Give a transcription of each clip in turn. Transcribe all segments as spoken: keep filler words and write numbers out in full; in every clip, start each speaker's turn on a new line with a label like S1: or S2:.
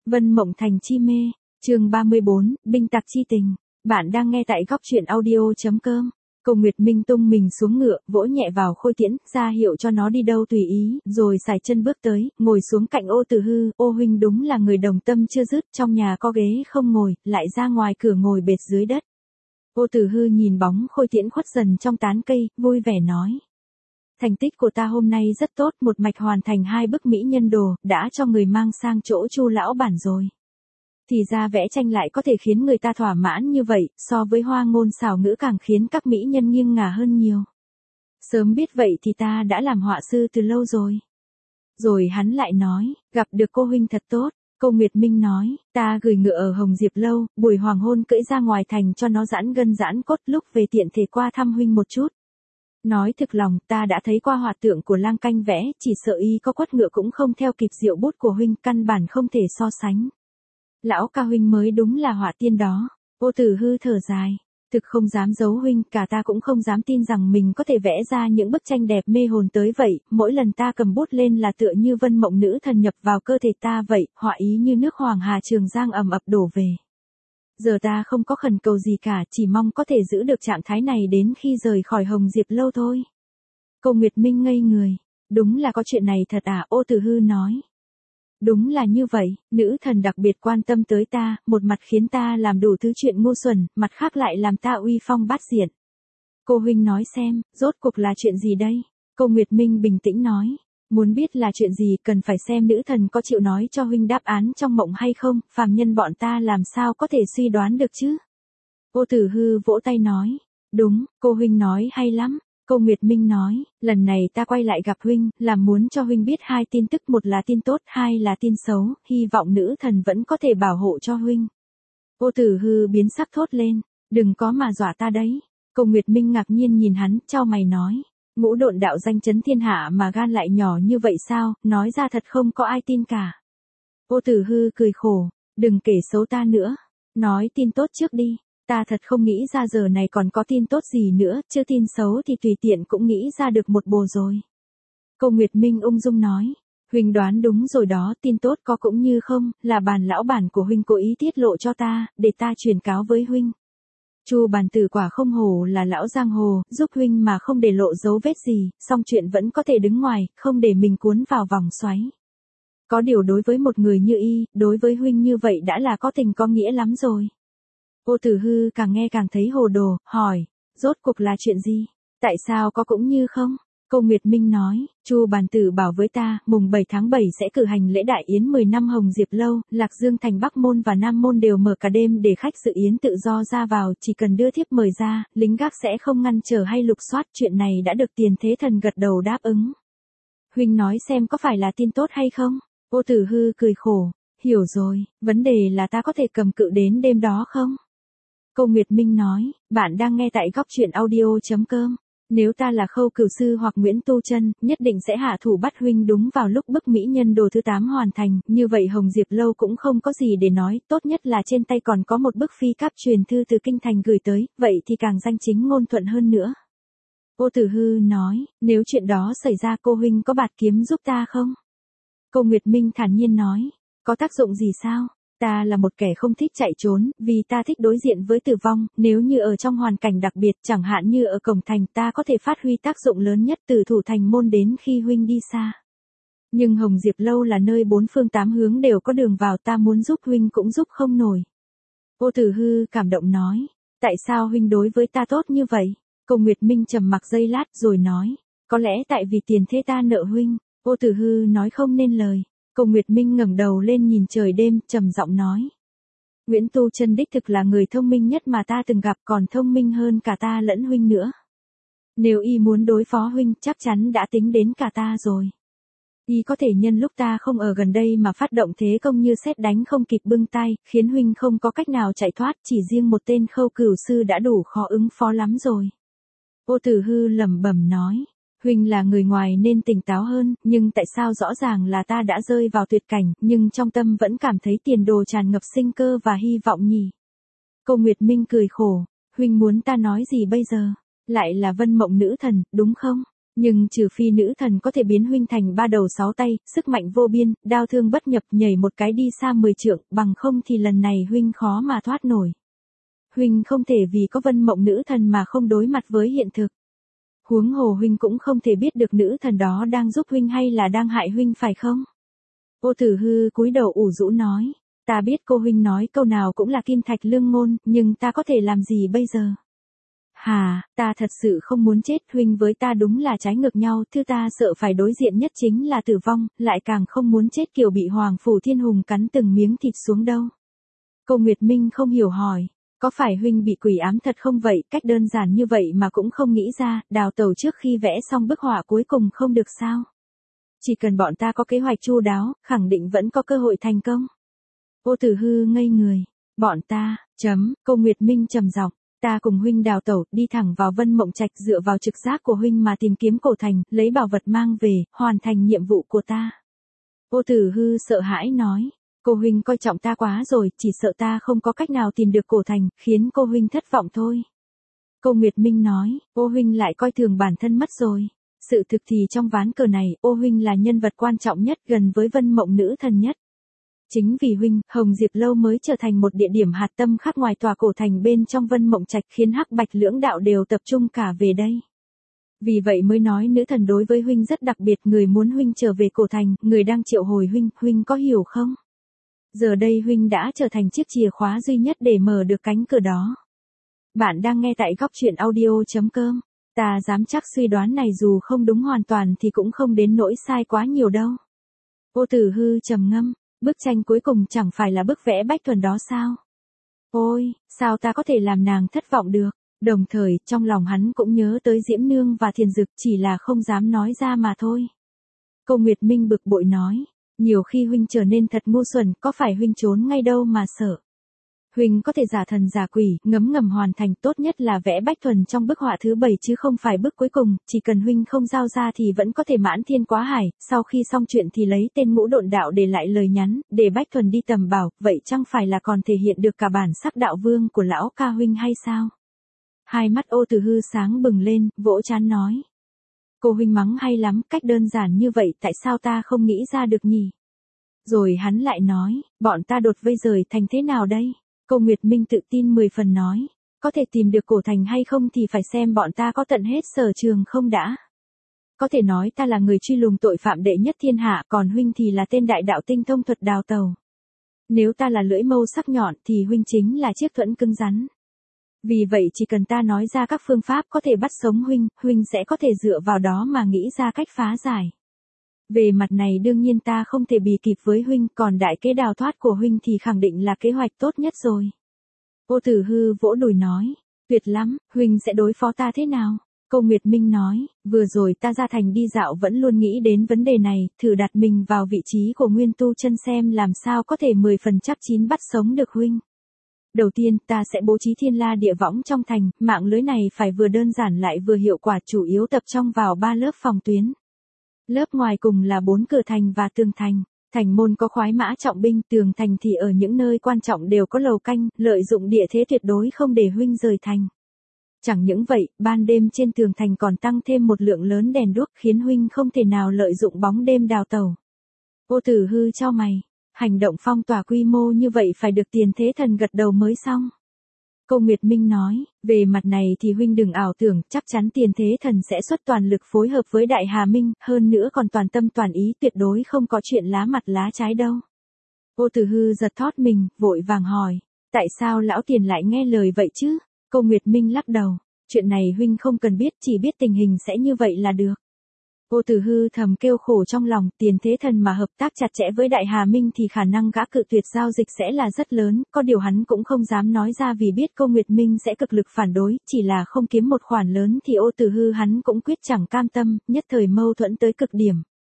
S1: Vân Mộng Thành chi mê, chương ba mươi bốn, binh tặc chi tình. Bạn đang nghe tại góc truyện audio.com. Cô Nguyệt Minh tung mình xuống ngựa, vỗ nhẹ vào Khôi Tiễn, ra hiệu cho nó đi đâu tùy ý, rồi sải chân bước tới, ngồi xuống cạnh Ô Tử Hư. Ô huynh đúng là người đồng tâm chưa dứt, trong nhà có ghế không ngồi, lại ra ngoài cửa ngồi bệt dưới đất. Ô Tử Hư nhìn bóng Khôi Tiễn khuất dần trong tán cây, vui vẻ nói. Thành tích của ta hôm nay rất tốt, một mạch hoàn thành hai bức mỹ nhân đồ, đã cho người mang sang chỗ Chu lão bản rồi. Thì ra vẽ tranh lại có thể khiến người ta thỏa mãn như vậy, so với hoa ngôn xảo ngữ càng khiến các mỹ nhân nghiêng ngả hơn nhiều. Sớm biết vậy thì ta đã làm họa sư từ lâu rồi. Rồi hắn lại nói, gặp được cô huynh thật tốt. Cô Nguyệt Minh nói, ta gửi ngựa ở Hồng Diệp Lâu, buổi hoàng hôn cưỡi ra ngoài thành cho nó giãn gân giãn cốt, lúc về tiện thể qua thăm huynh một chút. Nói thực lòng, ta đã thấy qua họa tượng của Lang Canh vẽ, chỉ sợ y có quất ngựa cũng không theo kịp diệu bút của huynh, căn bản không thể so sánh. Lão ca huynh mới đúng là họa tiên đó. Ô Tử Hư thở dài, thực không dám giấu huynh, cả ta cũng không dám tin rằng mình có thể vẽ ra những bức tranh đẹp mê hồn tới vậy, mỗi lần ta cầm bút lên là tựa như vân mộng nữ thần nhập vào cơ thể ta vậy, họa ý như nước Hoàng Hà Trường Giang ầm ập đổ về. Giờ ta không có khẩn cầu gì cả, chỉ mong có thể giữ được trạng thái này đến khi rời khỏi Hồng Diệp Lâu thôi. Cô Nguyệt Minh ngây người, đúng là có chuyện này thật à? Ô Tử Hư nói. Đúng là như vậy, nữ thần đặc biệt quan tâm tới ta, một mặt khiến ta làm đủ thứ chuyện ngu xuẩn, mặt khác lại làm ta uy phong bát diện. Cô huynh nói xem, rốt cuộc là chuyện gì đây? Cô Nguyệt Minh bình tĩnh nói. Muốn biết là chuyện gì cần phải xem nữ thần có chịu nói cho huynh đáp án trong mộng hay không, phàm nhân bọn ta làm sao có thể suy đoán được chứ? Ô Tử Hư vỗ tay nói. Đúng, cô huynh nói hay lắm. Cô Nguyệt Minh nói, lần này ta quay lại gặp huynh, là muốn cho huynh biết hai tin tức, một là tin tốt, hai là tin xấu, hy vọng nữ thần vẫn có thể bảo hộ cho huynh. Ô Tử Hư biến sắc thốt lên, đừng có mà dọa ta đấy. Cô Nguyệt Minh ngạc nhiên nhìn hắn, chau mày nói, ngũ độn đạo danh chấn thiên hạ mà gan lại nhỏ như vậy sao, nói ra thật không có ai tin cả. Ô Tử Hư cười khổ, đừng kể xấu ta nữa, nói tin tốt trước đi. Ta thật không nghĩ ra giờ này còn có tin tốt gì nữa, chứ tin xấu thì tùy tiện cũng nghĩ ra được một bồ rồi. Cô Nguyệt Minh ung dung nói, huynh đoán đúng rồi đó, tin tốt có cũng như không, là bàn lão bản của huynh cố ý tiết lộ cho ta, để ta truyền cáo với huynh. Chu bàn tử quả không hổ là lão giang hồ, giúp huynh mà không để lộ dấu vết gì, song chuyện vẫn có thể đứng ngoài, không để mình cuốn vào vòng xoáy. Có điều đối với một người như y, đối với huynh như vậy đã là có tình có nghĩa lắm rồi. Ô Tử Hư càng nghe càng thấy hồ đồ, hỏi, rốt cuộc là chuyện gì? Tại sao có cũng như không? Cô Nguyệt Minh nói, Chu bàn tử bảo với ta, mùng bảy tháng bảy sẽ cử hành lễ đại yến mười năm Hồng Diệp Lâu, Lạc Dương thành Bắc Môn và Nam Môn đều mở cả đêm để khách dự yến tự do ra vào, chỉ cần đưa thiếp mời ra, lính gác sẽ không ngăn trở hay lục soát, chuyện này đã được Tiền Thế Thần gật đầu đáp ứng. Huynh nói xem có phải là tin tốt hay không? Ô Tử Hư cười khổ, hiểu rồi, vấn đề là ta có thể cầm cự đến đêm đó không? Cô Nguyệt Minh nói, bạn đang nghe tại góc truyện audio.com. Nếu ta là Khâu Cửu Sư hoặc Nguyễn Tu Chân, nhất định sẽ hạ thủ bắt huynh đúng vào lúc bức mỹ nhân đồ thứ tám hoàn thành, như vậy Hồng Diệp Lâu cũng không có gì để nói, tốt nhất là trên tay còn có một bức phi cáp truyền thư từ kinh thành gửi tới, vậy thì càng danh chính ngôn thuận hơn nữa. Ô Tử Hư nói, nếu chuyện đó xảy ra cô huynh có bạt kiếm giúp ta không? Cô Nguyệt Minh thản nhiên nói, có tác dụng gì sao? Ta là một kẻ không thích chạy trốn, vì ta thích đối diện với tử vong, nếu như ở trong hoàn cảnh đặc biệt, chẳng hạn như ở cổng thành, ta có thể phát huy tác dụng lớn nhất từ thủ thành môn đến khi huynh đi xa. Nhưng Hồng Diệp Lâu là nơi bốn phương tám hướng đều có đường vào, ta muốn giúp huynh cũng giúp không nổi. Ô Tử Hư cảm động nói, tại sao huynh đối với ta tốt như vậy? Cô Nguyệt Minh trầm mặc giây lát rồi nói, có lẽ tại vì tiền thế ta nợ huynh. Ô Tử Hư nói không nên lời. Cô Nguyệt Minh ngẩng đầu lên nhìn trời đêm, trầm giọng nói. Nguyễn Tu Chân đích thực là người thông minh nhất mà ta từng gặp, còn thông minh hơn cả ta lẫn huynh nữa. Nếu y muốn đối phó huynh, chắc chắn đã tính đến cả ta rồi. Y có thể nhân lúc ta không ở gần đây mà phát động thế công như sét đánh không kịp bưng tay, khiến huynh không có cách nào chạy thoát, chỉ riêng một tên Khâu Cửu Sư đã đủ khó ứng phó lắm rồi. Ô Tử Hư lẩm bẩm nói. Huynh là người ngoài nên tỉnh táo hơn, nhưng tại sao rõ ràng là ta đã rơi vào tuyệt cảnh, nhưng trong tâm vẫn cảm thấy tiền đồ tràn ngập sinh cơ và hy vọng nhỉ? Cô Nguyệt Minh cười khổ, huynh muốn ta nói gì bây giờ? Lại là Vân Mộng nữ thần, đúng không? Nhưng trừ phi nữ thần có thể biến huynh thành ba đầu sáu tay, sức mạnh vô biên, đao thương bất nhập, nhảy một cái đi xa mười trượng, bằng không thì lần này huynh khó mà thoát nổi. Huynh không thể vì có vân mộng nữ thần mà không đối mặt với hiện thực. Huống hồ huynh cũng không thể biết được nữ thần đó đang giúp huynh hay là đang hại huynh phải không? Ô Tử Hư cúi đầu ủ rũ nói, ta biết cô huynh nói câu nào cũng là kim thạch lương ngôn, nhưng ta có thể làm gì bây giờ? Hà, ta thật sự không muốn chết, huynh với ta đúng là trái ngược nhau, thứ ta sợ phải đối diện nhất chính là tử vong, lại càng không muốn chết kiểu bị Hoàng Phủ Thiên Hùng cắn từng miếng thịt xuống đâu. Cô Nguyệt Minh không hiểu hỏi, có phải huynh bị quỷ ám thật không vậy, cách đơn giản như vậy mà cũng không nghĩ ra, đào tẩu trước khi vẽ xong bức họa cuối cùng không được sao? Chỉ cần bọn ta có kế hoạch chu đáo, khẳng định vẫn có cơ hội thành công. Ô Tử Hư ngây người, bọn ta, chấm, cô Nguyệt Minh trầm giọng, ta cùng huynh đào tẩu, đi thẳng vào Vân Mộng Trạch dựa vào trực giác của huynh mà tìm kiếm cổ thành, lấy bảo vật mang về, hoàn thành nhiệm vụ của ta. Ô Tử Hư sợ hãi nói, cô huynh coi trọng ta quá rồi, chỉ sợ ta không có cách nào tìm được cổ thành, khiến cô huynh thất vọng thôi. Cô Nguyệt Minh nói, ô huynh lại coi thường bản thân mất rồi. Sự thực thì trong ván cờ này, ô huynh là nhân vật quan trọng nhất, gần với Vân Mộng nữ thần nhất. Chính vì huynh, Hồng Diệp Lâu mới trở thành một địa điểm hạt tâm khác ngoài tòa cổ thành bên trong Vân Mộng Trạch, khiến Hắc Bạch lưỡng đạo đều tập trung cả về đây. Vì vậy mới nói nữ thần đối với huynh rất đặc biệt, người muốn huynh trở về cổ thành, người đang triệu hồi huynh, huynh có hiểu không? Giờ đây huynh đã trở thành chiếc chìa khóa duy nhất để mở được cánh cửa đó. Bạn đang nghe tại góc truyện audio chấm com. Ta dám chắc suy đoán này dù không đúng hoàn toàn thì cũng không đến nỗi sai quá nhiều đâu. Ô Tử Hư trầm ngâm, bức tranh cuối cùng chẳng phải là bức vẽ Bách Thuần đó sao? Ôi, sao ta có thể làm nàng thất vọng được? Đồng thời, trong lòng hắn cũng nhớ tới Diễm Nương và Thiền Dực, chỉ là không dám nói ra mà thôi. Cô Nguyệt Minh bực bội nói, nhiều khi huynh trở nên thật ngu xuẩn, có phải huynh trốn ngay đâu mà sợ? Huynh có thể giả thần giả quỷ, ngấm ngầm hoàn thành, tốt nhất là vẽ Bách Thuần trong bức họa thứ bảy chứ không phải bức cuối cùng, chỉ cần huynh không giao ra thì vẫn có thể mãn thiên quá hải, sau khi xong chuyện thì lấy tên Ngũ Độn Đạo để lại lời nhắn, để Bách Thuần đi tầm bảo, vậy chẳng phải là còn thể hiện được cả bản sắc đạo vương của lão ca huynh hay sao? Hai mắt Ô Tử Hư sáng bừng lên, vỗ trán nói. Cô huynh mắng hay lắm, cách đơn giản như vậy tại sao ta không nghĩ ra được nhỉ? Rồi hắn lại nói, bọn ta đột vây rời thành thế nào đây? Cô Nguyệt Minh tự tin mười phần nói, có thể tìm được cổ thành hay không thì phải xem bọn ta có tận hết sở trường không đã. Có thể nói ta là người truy lùng tội phạm đệ nhất thiên hạ, còn huynh thì là tên đại đạo tinh thông thuật đào tàu. Nếu ta là lưỡi mâu sắc nhọn thì huynh chính là chiếc thuẫn cứng rắn. Vì vậy chỉ cần ta nói ra các phương pháp có thể bắt sống huynh, huynh sẽ có thể dựa vào đó mà nghĩ ra cách phá giải. Về mặt này đương nhiên ta không thể bì kịp với huynh, còn đại kế đào thoát của huynh thì khẳng định là kế hoạch tốt nhất rồi. Ô Tử Hư vỗ đùi nói, tuyệt lắm, huynh sẽ đối phó ta thế nào? Cô Nguyệt Minh nói, vừa rồi ta ra thành đi dạo vẫn luôn nghĩ đến vấn đề này, thử đặt mình vào vị trí của Nguyên Tu Chân xem làm sao có thể mười phần chắc chín bắt sống được huynh. Đầu tiên ta sẽ bố trí thiên la địa võng trong thành, mạng lưới này phải vừa đơn giản lại vừa hiệu quả, chủ yếu tập trung vào ba lớp phòng tuyến. Lớp ngoài cùng là bốn cửa thành và tường thành. Thành môn có khoái mã trọng binh, tường thành thì ở những nơi quan trọng đều có lầu canh, lợi dụng địa thế tuyệt đối không để huynh rời thành. Chẳng những vậy, ban đêm trên tường thành còn tăng thêm một lượng lớn đèn đuốc khiến huynh không thể nào lợi dụng bóng đêm đào tẩu. Ô Tử Hư chau mày, hành động phong tỏa quy mô như vậy phải được Tiền Thế Thần gật đầu mới xong. Cô Nguyệt Minh nói, về mặt này thì huynh đừng ảo tưởng, chắc chắn Tiền Thế Thần sẽ xuất toàn lực phối hợp với Đại Hà Minh, hơn nữa còn toàn tâm toàn ý, tuyệt đối không có chuyện lá mặt lá trái đâu. Ô Tử Hư giật thót mình, vội vàng hỏi, tại sao lão Tiền lại nghe lời vậy chứ? Cô Nguyệt Minh lắc đầu, chuyện này huynh không cần biết, chỉ biết tình hình sẽ như vậy là được. Ô Tử Hư thầm kêu khổ trong lòng, Tiền Thế Thần mà hợp tác chặt chẽ với Đại Hà Minh thì khả năng gã cự tuyệt giao dịch sẽ là rất lớn, có điều hắn cũng không dám nói ra vì biết cô Nguyệt Minh sẽ cực lực phản đối, chỉ là không kiếm một khoản lớn thì Ô Tử Hư hắn cũng quyết chẳng cam tâm, nhất thời mâu thuẫn tới cực điểm.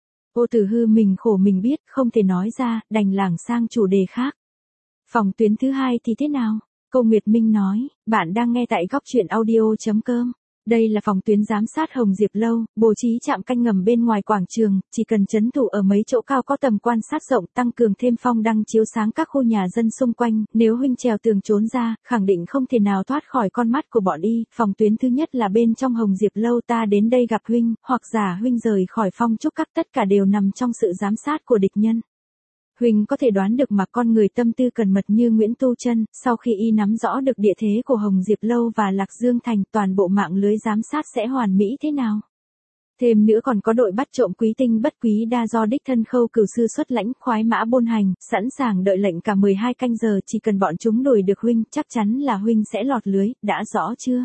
S1: Ô Tử Hư mình khổ mình biết, không thể nói ra, đành lảng sang chủ đề khác. Phòng tuyến thứ hai thì thế nào? Cô Nguyệt Minh nói, bạn đang nghe tại góc truyện audio chấm com. Đây là phòng tuyến giám sát Hồng Diệp Lâu, bố trí trạm canh ngầm bên ngoài quảng trường, chỉ cần trấn thủ ở mấy chỗ cao có tầm quan sát rộng, tăng cường thêm phong đăng chiếu sáng các khu nhà dân xung quanh, nếu huynh trèo tường trốn ra, khẳng định không thể nào thoát khỏi con mắt của bọn y. Phòng tuyến thứ nhất là bên trong Hồng Diệp Lâu, ta đến đây gặp huynh, hoặc giả huynh rời khỏi phong trúc các, tất cả đều nằm trong sự giám sát của địch nhân. Huynh có thể đoán được mà con người tâm tư cẩn mật như Nguyễn Tu Chân, sau khi y nắm rõ được địa thế của Hồng Diệp Lâu và Lạc Dương Thành, toàn bộ mạng lưới giám sát sẽ hoàn mỹ thế nào. Thêm nữa còn có đội bắt trộm quý tinh bất quý đa do đích thân Khâu Cửu sư xuất lãnh, khoái mã bôn hành, sẵn sàng đợi lệnh cả mười hai canh giờ, chỉ cần bọn chúng đuổi được huynh, chắc chắn là huynh sẽ lọt lưới, đã rõ chưa?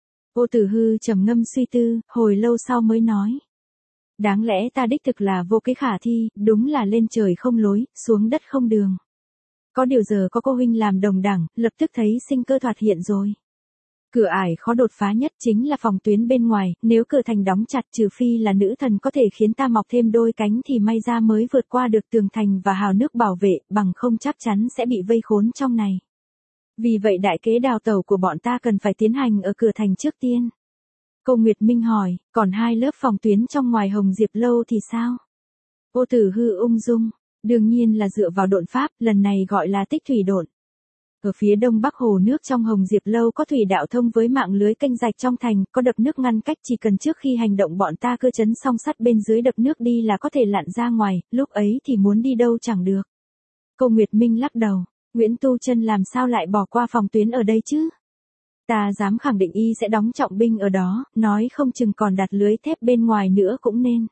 S1: Ô Tử Hư trầm ngâm suy tư, hồi lâu sau mới nói. Đáng lẽ ta đích thực là vô kế khả thi, đúng là lên trời không lối, xuống đất không đường. Có điều giờ có cô huynh làm đồng đẳng, lập tức thấy sinh cơ thoạt hiện rồi. Cửa ải khó đột phá nhất chính là phòng tuyến bên ngoài, nếu cửa thành đóng chặt, trừ phi là nữ thần có thể khiến ta mọc thêm đôi cánh thì may ra mới vượt qua được tường thành và hào nước bảo vệ, bằng không chắc chắn sẽ bị vây khốn trong này. Vì vậy đại kế đào tẩu của bọn ta cần phải tiến hành ở cửa thành trước tiên. Cô Nguyệt Minh hỏi, còn hai lớp phòng tuyến trong ngoài Hồng Diệp Lâu thì sao? Ô Tử Hư ung dung, đương nhiên là dựa vào độn pháp, lần này gọi là tích thủy độn. Ở phía đông bắc hồ nước trong Hồng Diệp Lâu có thủy đạo thông với mạng lưới kênh rạch trong thành, có đập nước ngăn cách, chỉ cần trước khi hành động bọn ta cơ chấn song sắt bên dưới đập nước đi là có thể lặn ra ngoài, lúc ấy thì muốn đi đâu chẳng được. Cô Nguyệt Minh lắc đầu, Nguyễn Tu Chân làm sao lại bỏ qua phòng tuyến ở đây chứ? Ta dám khẳng định y sẽ đóng trọng binh ở đó, nói không chừng còn đặt lưới thép bên ngoài nữa cũng nên.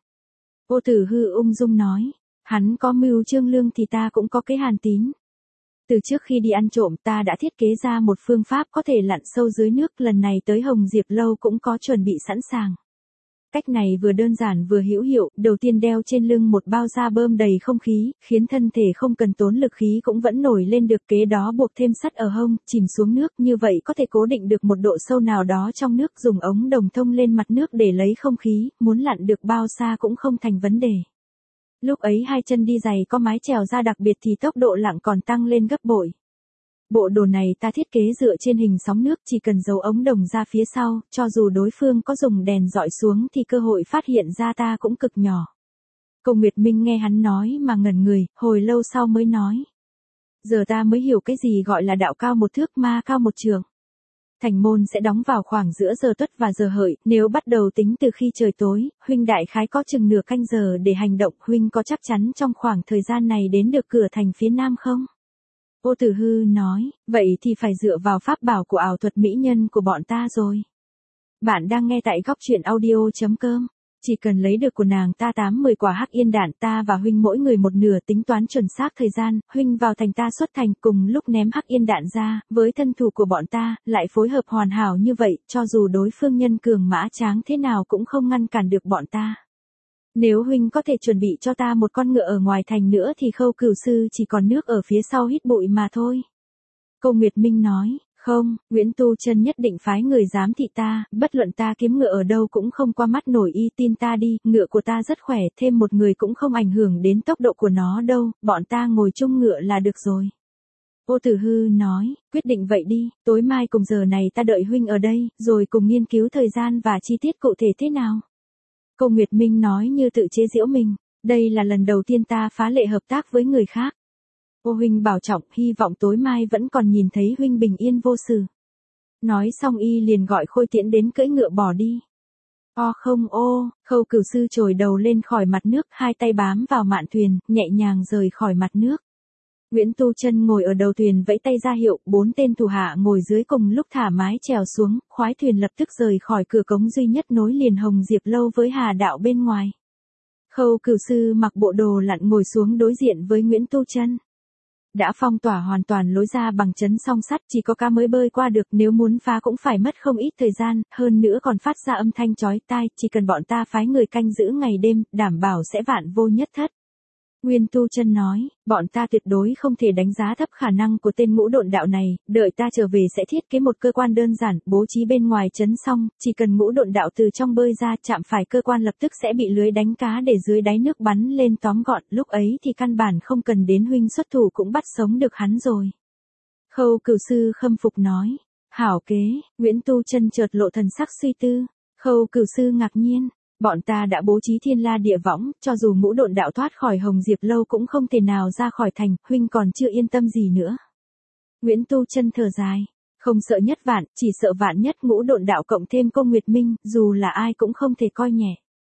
S1: Ô Tử Hư ung dung nói, hắn có mưu Trương Lương thì ta cũng có kế Hàn Tín. Từ trước khi đi ăn trộm ta đã thiết kế ra một phương pháp có thể lặn sâu dưới nước, lần này tới Hồng Diệp Lâu cũng có chuẩn bị sẵn sàng. Cách này vừa đơn giản vừa hữu hiệu, đầu tiên đeo trên lưng một bao da bơm đầy không khí, khiến thân thể không cần tốn lực khí cũng vẫn nổi lên được, kế đó buộc thêm sắt ở hông, chìm xuống nước, như vậy có thể cố định được một độ sâu nào đó trong nước, dùng ống đồng thông lên mặt nước để lấy không khí, muốn lặn được bao xa cũng không thành vấn đề. Lúc ấy hai chân đi giày có mái chèo da đặc biệt thì tốc độ lặn còn tăng lên gấp bội. Bộ đồ này ta thiết kế dựa trên hình sóng nước, chỉ cần giấu ống đồng ra phía sau, cho dù đối phương có dùng đèn dọi xuống thì cơ hội phát hiện ra ta cũng cực nhỏ. Cô Nguyệt Minh nghe hắn nói mà ngẩn người, hồi lâu sau mới nói. Giờ ta mới hiểu cái gì gọi là đạo cao một thước ma cao một trượng. Thành môn sẽ đóng vào khoảng giữa giờ tuất và giờ hợi, nếu bắt đầu tính từ khi trời tối, huynh đại khái có chừng nửa canh giờ để hành động, huynh có chắc chắn trong khoảng thời gian này đến được cửa thành phía nam không? Ô Tử Hư nói, vậy thì phải dựa vào pháp bảo của ảo thuật mỹ nhân của bọn ta rồi. Bạn đang nghe tại góc truyện audio chấm com. Chỉ cần lấy được của nàng ta tám mười quả hắc yên đạn, ta và huynh mỗi người một nửa, tính toán chuẩn xác thời gian, huynh vào thành ta xuất thành, cùng lúc ném hắc yên đạn ra, với thân thủ của bọn ta, lại phối hợp hoàn hảo như vậy, cho dù đối phương nhân cường mã tráng thế nào cũng không ngăn cản được bọn ta. Nếu huynh có thể chuẩn bị cho ta một con ngựa ở ngoài thành nữa thì Khâu Cửu sư chỉ còn nước ở phía sau hít bụi mà thôi. Cô Nguyệt Minh nói, không, Nguyễn Tu Chân nhất định phái người giám thị ta, bất luận ta kiếm ngựa ở đâu cũng không qua mắt nổi y, tin ta đi, ngựa của ta rất khỏe, thêm một người cũng không ảnh hưởng đến tốc độ của nó đâu, bọn ta ngồi chung ngựa là được rồi. Ô Tử Hư nói, quyết định vậy đi, tối mai cùng giờ này ta đợi huynh ở đây, rồi cùng nghiên cứu thời gian và chi tiết cụ thể thế nào. Cô Nguyệt Minh nói như tự chế giễu mình, đây là lần đầu tiên ta phá lệ hợp tác với người khác. Ô huynh bảo trọng, hy vọng tối mai vẫn còn nhìn thấy huynh bình yên vô sự. Nói xong y liền gọi Khôi Tiễn đến cưỡi ngựa bỏ đi. O không ô, Khâu Cửu sư trồi đầu lên khỏi mặt nước, hai tay bám vào mạn thuyền, nhẹ nhàng rời khỏi mặt nước. Nguyễn Tu Chân ngồi ở đầu thuyền vẫy tay ra hiệu, bốn tên thủ hạ ngồi dưới cùng lúc thả mái chèo xuống, khoái thuyền lập tức rời khỏi cửa cống duy nhất nối liền Hồng Diệp Lâu với Hà Đạo bên ngoài. Khâu Cửu sư mặc bộ đồ lặn ngồi xuống đối diện với Nguyễn Tu Chân. Đã phong tỏa hoàn toàn lối ra bằng chấn song sắt, chỉ có cá mới bơi qua được, nếu muốn phá cũng phải mất không ít thời gian, hơn nữa còn phát ra âm thanh chói tai, chỉ cần bọn ta phái người canh giữ ngày đêm, đảm bảo sẽ vạn vô nhất thất. Nguyên Tu Chân nói, bọn ta tuyệt đối không thể đánh giá thấp khả năng của tên ngũ độn đạo này, đợi ta trở về sẽ thiết kế một cơ quan đơn giản, bố trí bên ngoài chấn xong, chỉ cần ngũ độn đạo từ trong bơi ra, chạm phải cơ quan lập tức sẽ bị lưới đánh cá để dưới đáy nước bắn lên tóm gọn, lúc ấy thì căn bản không cần đến huynh xuất thủ cũng bắt sống được hắn rồi. Khâu Cửu sư khâm phục nói, hảo kế, Nguyễn Tu Chân chợt lộ thần sắc suy tư. Khâu Cửu Sư ngạc nhiên, bọn ta đã bố trí thiên la địa võng, cho dù ngũ độn đạo thoát khỏi Hồng Diệp lâu cũng không thể nào ra khỏi thành, huynh còn chưa yên tâm gì nữa. Nguyễn Tu Chân thở dài, không sợ nhất vạn, chỉ sợ vạn nhất ngũ độn đạo cộng thêm Công Nguyệt Minh, dù là ai cũng không thể coi nhẹ.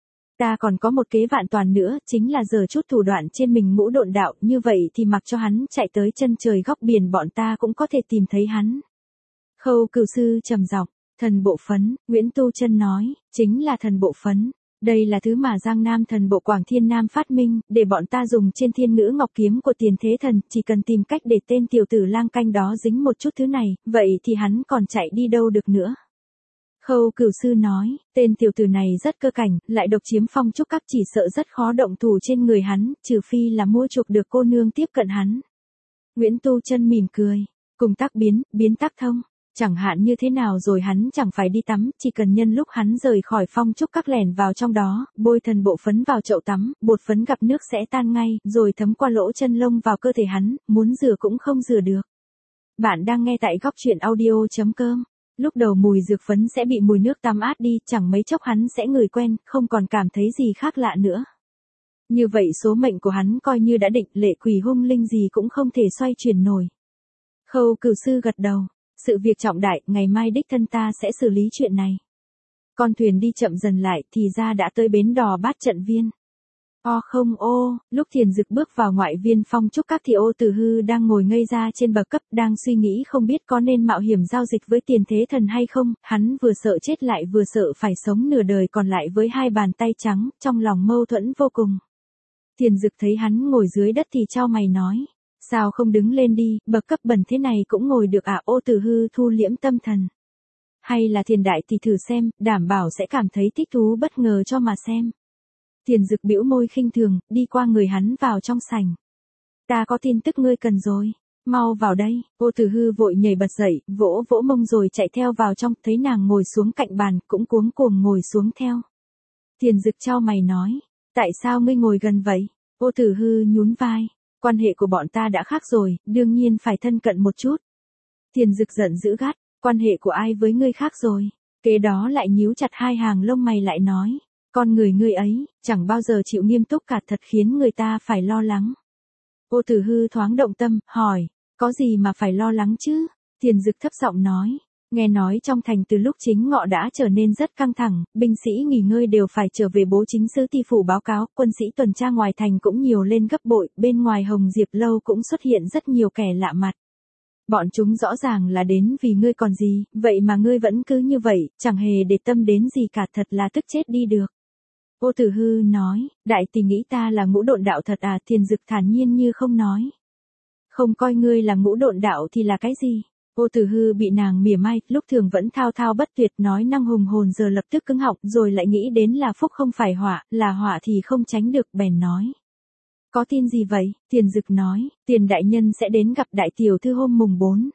S1: Ta còn có một kế vạn toàn nữa, chính là giở chút thủ đoạn trên mình ngũ độn đạo, như vậy thì mặc cho hắn chạy tới chân trời góc biển bọn ta cũng có thể tìm thấy hắn. Khâu Cửu Sư trầm giọng, thần bộ phấn, Nguyễn Tu Chân nói, chính là thần bộ phấn. Đây là thứ mà Giang Nam thần bộ Quảng Thiên Nam phát minh, để bọn ta dùng trên thiên ngữ ngọc kiếm của Tiền Thế Thần, chỉ cần tìm cách để tên tiểu tử lang canh đó dính một chút thứ này, vậy thì hắn còn chạy đi đâu được nữa. Khâu Cửu Sư nói, tên tiểu tử này rất cơ cảnh, lại độc chiếm phong trúc các, chỉ sợ rất khó động thủ trên người hắn, trừ phi là mua chuộc được cô nương tiếp cận hắn. Nguyễn Tu Chân mỉm cười, cùng tác biến, biến tác thông. Chẳng hạn như thế nào rồi hắn chẳng phải đi tắm, chỉ cần nhân lúc hắn rời khỏi phong trúc các lẻn vào trong đó, bôi thần bộ phấn vào chậu tắm, bột phấn gặp nước sẽ tan ngay, rồi thấm qua lỗ chân lông vào cơ thể hắn, muốn rửa cũng không rửa được. Bạn đang nghe tại góc truyện audio chấm com. Lúc đầu mùi dược phấn sẽ bị mùi nước tắm át đi, chẳng mấy chốc hắn sẽ ngửi quen, không còn cảm thấy gì khác lạ nữa. Như vậy số mệnh của hắn coi như đã định, lệ quỷ hung linh gì cũng không thể xoay chuyển nổi. Khâu Cửu Sư gật đầu. Sự việc trọng đại, ngày mai đích thân ta sẽ xử lý chuyện này. Con thuyền đi chậm dần lại, thì ra đã tới bến đò Bát Trận Viên. O không ô, lúc Thiền Dực bước vào ngoại viên phong trúc các thì Ô Tử Hư đang ngồi ngây ra trên bậc cấp, đang suy nghĩ không biết có nên mạo hiểm giao dịch với Tiền Thế Thần hay không, hắn vừa sợ chết lại vừa sợ phải sống nửa đời còn lại với hai bàn tay trắng, trong lòng mâu thuẫn vô cùng. Thiền Dực thấy hắn ngồi dưới đất thì chau mày nói. Sao không đứng lên đi, bậc cấp bẩn thế này cũng ngồi được à? Ô Tử Hư thu liễm tâm thần. Hay là Thiền Đại thì thử xem, đảm bảo sẽ cảm thấy thích thú bất ngờ cho mà xem. Thiền Dực bĩu môi khinh thường, đi qua người hắn vào trong sảnh. Ta có tin tức ngươi cần rồi, mau vào đây. Ô Tử Hư vội nhảy bật dậy, vỗ vỗ mông rồi chạy theo vào trong, thấy nàng ngồi xuống cạnh bàn, cũng cuống cuồng ngồi xuống theo. Thiền Dực chau mày nói, tại sao ngươi ngồi gần vậy? Ô Tử Hư nhún vai. Quan hệ của bọn ta đã khác rồi, đương nhiên phải thân cận một chút. Thiền Dực giận dữ gắt, quan hệ của ai với ngươi khác rồi. Kế đó lại nhíu chặt hai hàng lông mày lại nói, con người ngươi ấy, chẳng bao giờ chịu nghiêm túc cả, thật khiến người ta phải lo lắng. Ô Tử Hư thoáng động tâm, hỏi, có gì mà phải lo lắng chứ? Thiền Dực thấp giọng nói, nghe nói trong thành từ lúc chính ngọ đã trở nên rất căng thẳng, binh sĩ nghỉ ngơi đều phải trở về bố chính sứ ti phủ báo cáo, quân sĩ tuần tra ngoài thành cũng nhiều lên gấp bội, bên ngoài Hồng Diệp lâu cũng xuất hiện rất nhiều kẻ lạ mặt. Bọn chúng rõ ràng là đến vì ngươi còn gì, vậy mà ngươi vẫn cứ như vậy, chẳng hề để tâm đến gì cả, thật là tức chết đi được. Ô Tử Hư nói, đại tỷ nghĩ ta là ngũ độn đạo thật à? Thiền Dực thản nhiên như không nói. Không coi ngươi là ngũ độn đạo thì là cái gì? Ô Tử Hư bị nàng mỉa mai, lúc thường vẫn thao thao bất tuyệt nói năng hùng hồn giờ lập tức cứng họng, rồi lại nghĩ đến là phúc không phải họa, là họa thì không tránh được, bèn nói. Có tin gì vậy? Tiền Dực nói, Tiền đại nhân sẽ đến gặp đại tiểu thư hôm mùng bốn.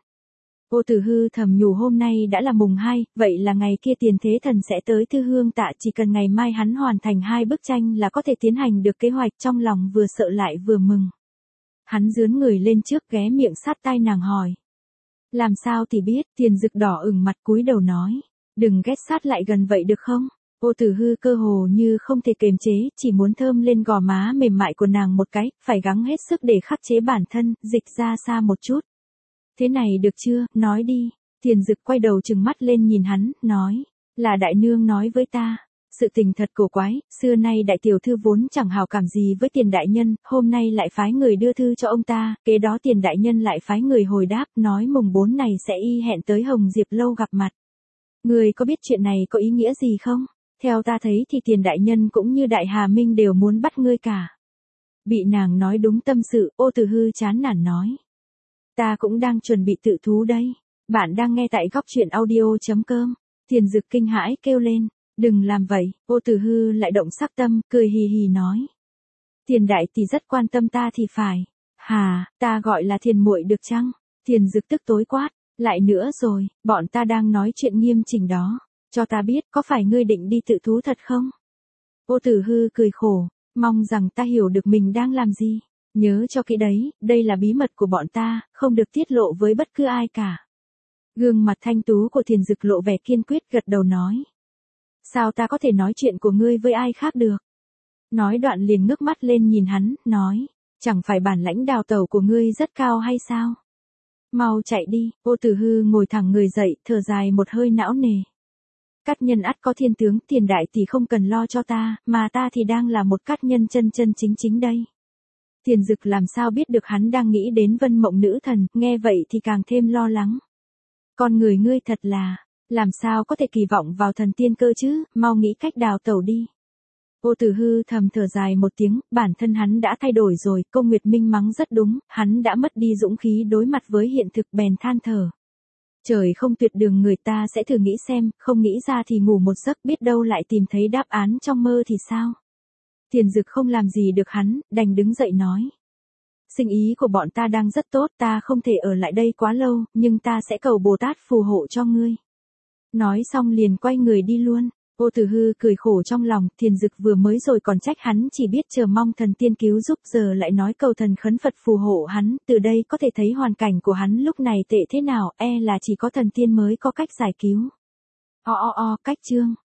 S1: Ô Tử Hư thầm nhủ hôm nay đã là mùng hai, vậy là ngày kia Tiền Thế Thần sẽ tới Thư Hương Tạ, chỉ cần ngày mai hắn hoàn thành hai bức tranh là có thể tiến hành được kế hoạch, trong lòng vừa sợ lại vừa mừng. Hắn dướn người lên trước ghé miệng sát tai nàng hỏi. Làm sao thì biết? Tiền Dực đỏ ửng mặt cúi đầu nói. Đừng ghét sát lại gần vậy được không? Ô Tử Hư cơ hồ như không thể kềm chế, chỉ muốn thơm lên gò má mềm mại của nàng một cái, phải gắng hết sức để khắc chế bản thân, dịch ra xa một chút. Thế này được chưa, nói đi. Tiền Dực quay đầu trừng mắt lên nhìn hắn, nói. Là đại nương nói với ta. Sự tình thật cổ quái, xưa nay đại tiểu thư vốn chẳng hào cảm gì với Tiền đại nhân, hôm nay lại phái người đưa thư cho ông ta, kế đó Tiền đại nhân lại phái người hồi đáp, nói mùng bốn này sẽ y hẹn tới Hồng Diệp lâu gặp mặt. Người có biết chuyện này có ý nghĩa gì không? Theo ta thấy thì Tiền đại nhân cũng như Đại Hà Minh đều muốn bắt ngươi cả. Bị nàng nói đúng tâm sự, Ô Tử Hư chán nản nói. Ta cũng đang chuẩn bị tự thú đây. Bạn đang nghe tại góc truyện audio chấm com. Tiền Dực kinh hãi kêu lên. Đừng làm vậy, Ô Tử Hư lại động sắc tâm, cười hì hì nói. Tiền đại tỷ rất quan tâm ta thì phải. Hà, ta gọi là Thiền muội được chăng? Tiền Dực tức tối quát, lại nữa rồi, bọn ta đang nói chuyện nghiêm chỉnh đó. Cho ta biết, có phải ngươi định đi tự thú thật không? Ô Tử Hư cười khổ, mong rằng ta hiểu được mình đang làm gì. Nhớ cho kỹ đấy, đây là bí mật của bọn ta, không được tiết lộ với bất cứ ai cả. Gương mặt thanh tú của Thiền Dực lộ vẻ kiên quyết gật đầu nói. Sao ta có thể nói chuyện của ngươi với ai khác được? Nói đoạn liền ngước mắt lên nhìn hắn, nói, chẳng phải bản lãnh đào tẩu của ngươi rất cao hay sao? Mau chạy đi. Ô Tử Hư ngồi thẳng người dậy, thở dài một hơi não nề. Cát nhân ắt có thiên tướng, tiền đại thì không cần lo cho ta, mà ta thì đang là một cát nhân chân chân chính chính đây. Tiền Dực làm sao biết được hắn đang nghĩ đến Vân Mộng nữ thần, nghe vậy thì càng thêm lo lắng. Con người ngươi thật là, làm sao có thể kỳ vọng vào thần tiên cơ chứ, mau nghĩ cách đào tẩu đi. Ô Tử Hư thầm thở dài một tiếng, bản thân hắn đã thay đổi rồi, Cô Nguyệt Minh mắng rất đúng, hắn đã mất đi dũng khí đối mặt với hiện thực bèn than thở. Trời không tuyệt đường người ta sẽ thử nghĩ xem, không nghĩ ra thì ngủ một giấc biết đâu lại tìm thấy đáp án trong mơ thì sao. Tiền Dực không làm gì được hắn, đành đứng dậy nói. Sinh ý của bọn ta đang rất tốt, ta không thể ở lại đây quá lâu, nhưng ta sẽ cầu Bồ Tát phù hộ cho ngươi. Nói xong liền quay người đi luôn. Ô Tử Hư cười khổ trong lòng, Tiền Dực vừa mới rồi còn trách hắn chỉ biết chờ mong thần tiên cứu giúp, giờ lại nói cầu thần khấn Phật phù hộ hắn, từ đây có thể thấy hoàn cảnh của hắn lúc này tệ thế nào, e là chỉ có thần tiên mới có cách giải cứu. O o o, cách chương.